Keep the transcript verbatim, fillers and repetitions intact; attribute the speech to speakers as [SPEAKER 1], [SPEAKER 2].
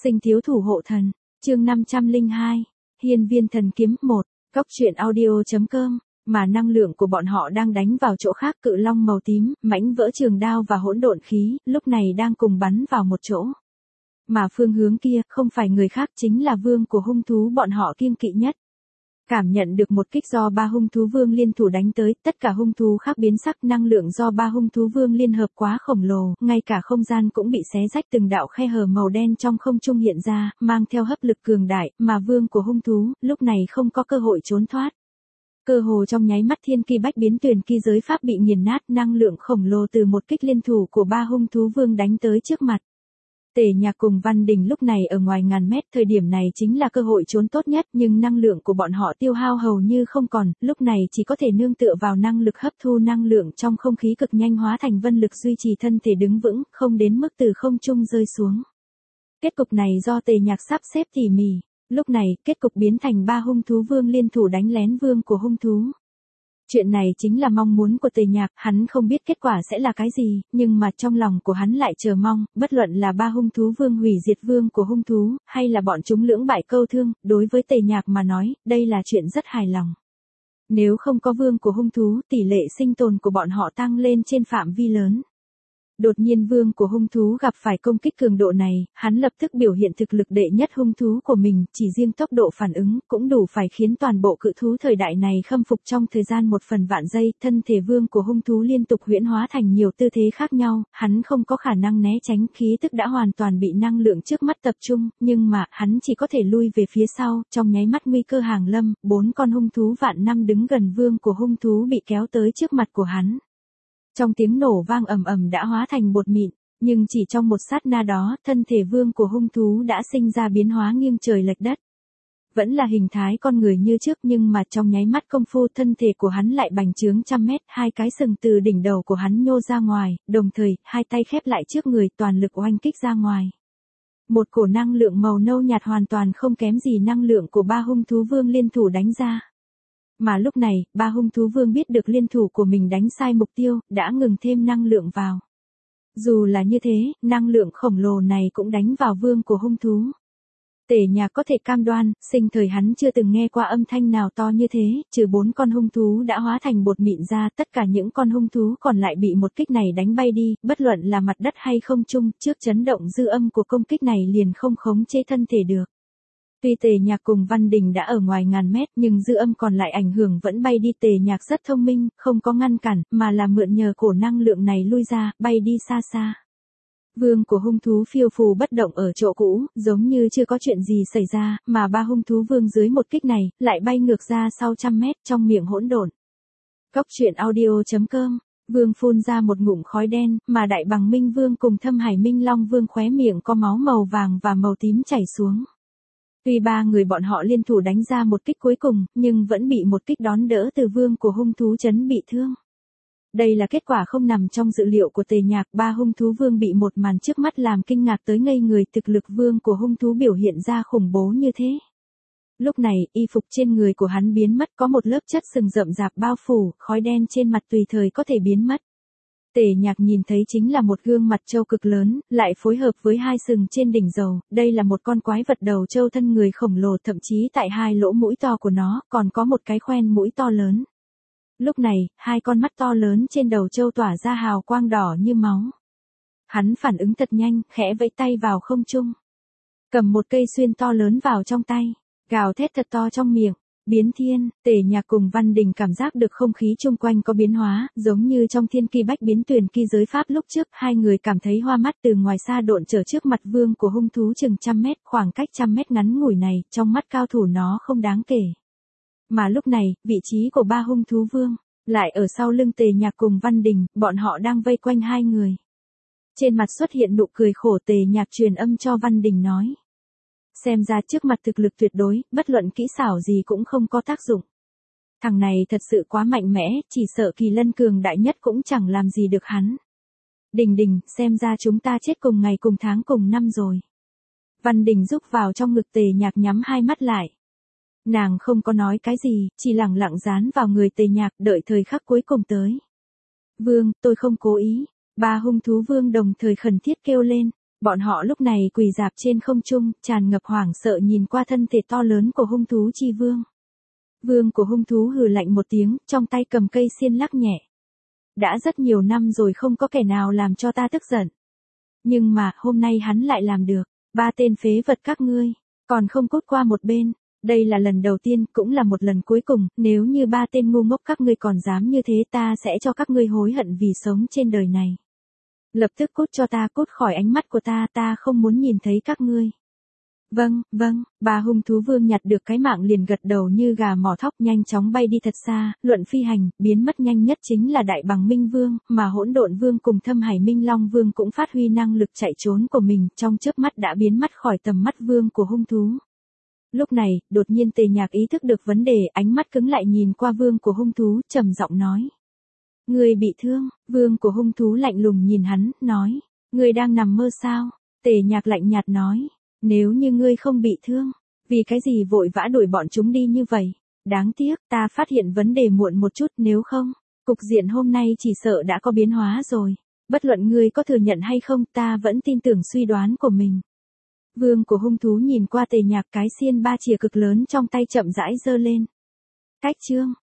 [SPEAKER 1] Sinh thiếu thủ hộ thần, chương năm trăm lẻ hai, Hiên viên thần kiếm một, Cốc truyện audio chấm com, mà năng lượng của bọn họ đang đánh vào chỗ khác. Cự long màu tím, mãnh vỡ trường đao và hỗn độn khí, lúc này đang cùng bắn vào một chỗ. Mà phương hướng kia, không phải người khác chính là vương của hung thú bọn họ kiêng kỵ nhất. Cảm nhận được một kích do ba hung thú vương liên thủ đánh tới, tất cả hung thú khác biến sắc. Năng lượng do ba hung thú vương liên hợp quá khổng lồ, ngay cả không gian cũng bị xé rách, từng đạo khe hở màu đen trong không trung hiện ra, mang theo hấp lực cường đại, mà vương của hung thú, lúc này không có cơ hội trốn thoát. Cơ hồ trong nháy mắt thiên kỳ bách biến tuyển kỳ giới pháp bị nghiền nát, năng lượng khổng lồ từ một kích liên thủ của ba hung thú vương đánh tới trước mặt. Tề Nhạc cùng Văn Đình lúc này ở ngoài ngàn mét, thời điểm này chính là cơ hội trốn tốt nhất, nhưng năng lượng của bọn họ tiêu hao hầu như không còn, lúc này chỉ có thể nương tựa vào năng lực hấp thu năng lượng trong không khí cực nhanh hóa thành vân lực duy trì thân thể đứng vững, không đến mức từ không trung rơi xuống. Kết cục này do Tề Nhạc sắp xếp tỉ mỉ, lúc này kết cục biến thành ba hung thú vương liên thủ đánh lén vương của hung thú. Chuyện này chính là mong muốn của Tề Nhạc, hắn không biết kết quả sẽ là cái gì, nhưng mà trong lòng của hắn lại chờ mong, bất luận là ba hung thú vương hủy diệt vương của hung thú, hay là bọn chúng lưỡng bại câu thương, đối với Tề Nhạc mà nói, đây là chuyện rất hài lòng. Nếu không có vương của hung thú, tỷ lệ sinh tồn của bọn họ tăng lên trên phạm vi lớn. Đột nhiên vương của hung thú gặp phải công kích cường độ này, hắn lập tức biểu hiện thực lực đệ nhất hung thú của mình, chỉ riêng tốc độ phản ứng cũng đủ phải khiến toàn bộ cự thú thời đại này khâm phục trong thời gian một phần vạn giây. Thân thể vương của hung thú liên tục huyễn hóa thành nhiều tư thế khác nhau, hắn không có khả năng né tránh, khí tức đã hoàn toàn bị năng lượng trước mắt tập trung, nhưng mà hắn chỉ có thể lui về phía sau, trong nháy mắt nguy cơ hàng lâm, bốn con hung thú vạn năm đứng gần vương của hung thú bị kéo tới trước mặt của hắn. Trong tiếng nổ vang ầm ầm đã hóa thành bột mịn, nhưng chỉ trong một sát na đó, thân thể vương của hung thú đã sinh ra biến hóa nghiêng trời lệch đất. Vẫn là hình thái con người như trước, nhưng mà trong nháy mắt công phu thân thể của hắn lại bành trướng trăm mét, hai cái sừng từ đỉnh đầu của hắn nhô ra ngoài, đồng thời, hai tay khép lại trước người, toàn lực oanh kích ra ngoài. Một cổ năng lượng màu nâu nhạt hoàn toàn không kém gì năng lượng của ba hung thú vương liên thủ đánh ra. Mà lúc này, ba hung thú vương biết được liên thủ của mình đánh sai mục tiêu, đã ngừng thêm năng lượng vào. Dù là như thế, năng lượng khổng lồ này cũng đánh vào vương của hung thú. Tề Nhạc có thể cam đoan, sinh thời hắn chưa từng nghe qua âm thanh nào to như thế, trừ bốn con hung thú đã hóa thành bột mịn ra, tất cả những con hung thú còn lại bị một kích này đánh bay đi, bất luận là mặt đất hay không trung, trước chấn động dư âm của công kích này liền không khống chế thân thể được. Tuy Tề Nhạc cùng Văn Đình đã ở ngoài ngàn mét, nhưng dư âm còn lại ảnh hưởng vẫn bay đi. Tề Nhạc rất thông minh, không có ngăn cản, mà là mượn nhờ cổ năng lượng này lui ra, bay đi xa xa. Vương của hung thú phiêu phù bất động ở chỗ cũ, giống như chưa có chuyện gì xảy ra, mà ba hung thú vương dưới một kích này, lại bay ngược ra sau trăm mét trong miệng hỗn độn. Cốc truyện audio chấm com, vương phun ra một ngụm khói đen, mà Đại Bằng Minh Vương cùng Thâm Hải Minh Long Vương khóe miệng có máu màu vàng và màu tím chảy xuống. Tuy ba người bọn họ liên thủ đánh ra một kích cuối cùng, nhưng vẫn bị một kích đón đỡ từ vương của hung thú chấn bị thương. Đây là kết quả không nằm trong dự liệu của Tề Nhạc, ba hung thú vương bị một màn trước mắt làm kinh ngạc tới ngây người, thực lực vương của hung thú biểu hiện ra khủng bố như thế. Lúc này, y phục trên người của hắn biến mất, có một lớp chất sừng rậm rạp bao phủ, khói đen trên mặt tùy thời có thể biến mất. Tề Nhạc nhìn thấy chính là một gương mặt trâu cực lớn, lại phối hợp với hai sừng trên đỉnh đầu, đây là một con quái vật đầu trâu thân người khổng lồ, thậm chí tại hai lỗ mũi to của nó, còn có một cái khoen mũi to lớn. Lúc này, hai con mắt to lớn trên đầu trâu tỏa ra hào quang đỏ như máu. Hắn phản ứng thật nhanh, khẽ vẫy tay vào không trung. Cầm một cây xuyên to lớn vào trong tay, gào thét thật to trong miệng. Biến thiên, Tề Nhạc cùng Văn Đình cảm giác được không khí chung quanh có biến hóa, giống như trong thiên kỳ bách biến tuyển kỳ giới pháp lúc trước, hai người cảm thấy hoa mắt. Từ ngoài xa độn trở trước mặt vương của hung thú chừng trăm mét, khoảng cách trăm mét ngắn ngủi này, trong mắt cao thủ nó không đáng kể. Mà lúc này, vị trí của ba hung thú vương, lại ở sau lưng Tề Nhạc cùng Văn Đình, bọn họ đang vây quanh hai người. Trên mặt xuất hiện nụ cười khổ, Tề Nhạc truyền âm cho Văn Đình nói. Xem ra trước mặt thực lực tuyệt đối, bất luận kỹ xảo gì cũng không có tác dụng. Thằng này thật sự quá mạnh mẽ, chỉ sợ kỳ lân cường đại nhất cũng chẳng làm gì được hắn. Đình Đình, xem ra chúng ta chết cùng ngày cùng tháng cùng năm rồi. Văn Đình rúc vào trong ngực Tề Nhạc nhắm hai mắt lại. Nàng không có nói cái gì, chỉ lẳng lặng dán vào người Tề Nhạc, đợi thời khắc cuối cùng tới. Vương, tôi không cố ý. Ba hung thú vương đồng thời khẩn thiết kêu lên. Bọn họ lúc này quỳ dạp trên không trung, tràn ngập hoảng sợ nhìn qua thân thể to lớn của hung thú chi vương. Vương của hung thú hừ lạnh một tiếng, trong tay cầm cây xiên lắc nhẹ. Đã rất nhiều năm rồi không có kẻ nào làm cho ta tức giận. Nhưng mà, hôm nay hắn lại làm được. Ba tên phế vật các ngươi, còn không cút qua một bên. Đây là lần đầu tiên, cũng là một lần cuối cùng, nếu như ba tên ngu ngốc các ngươi còn dám như thế ta sẽ cho các ngươi hối hận vì sống trên đời này. Lập tức cút cho ta, cút khỏi ánh mắt của ta, ta không muốn nhìn thấy các ngươi. Vâng, vâng, ba hung thú vương nhặt được cái mạng liền gật đầu như gà mỏ thóc nhanh chóng bay đi thật xa, luận phi hành, biến mất nhanh nhất chính là Đại Bằng Minh Vương, mà Hỗn Độn Vương cùng Thâm Hải Minh Long Vương cũng phát huy năng lực chạy trốn của mình, trong chớp mắt đã biến mất khỏi tầm mắt vương của hung thú. Lúc này, đột nhiên Tề Nhạc ý thức được vấn đề, ánh mắt cứng lại nhìn qua vương của hung thú, trầm giọng nói. Người bị thương, vương của hung thú lạnh lùng nhìn hắn, nói. Người đang nằm mơ sao? Tề Nhạc lạnh nhạt nói. Nếu như ngươi không bị thương, vì cái gì vội vã đuổi bọn chúng đi như vậy? Đáng tiếc, ta phát hiện vấn đề muộn một chút, nếu không, cục diện hôm nay chỉ sợ đã có biến hóa rồi. Bất luận ngươi có thừa nhận hay không, ta vẫn tin tưởng suy đoán của mình. Vương của hung thú nhìn qua Tề Nhạc, cái xiên ba chìa cực lớn trong tay chậm rãi giơ lên. Cách chương,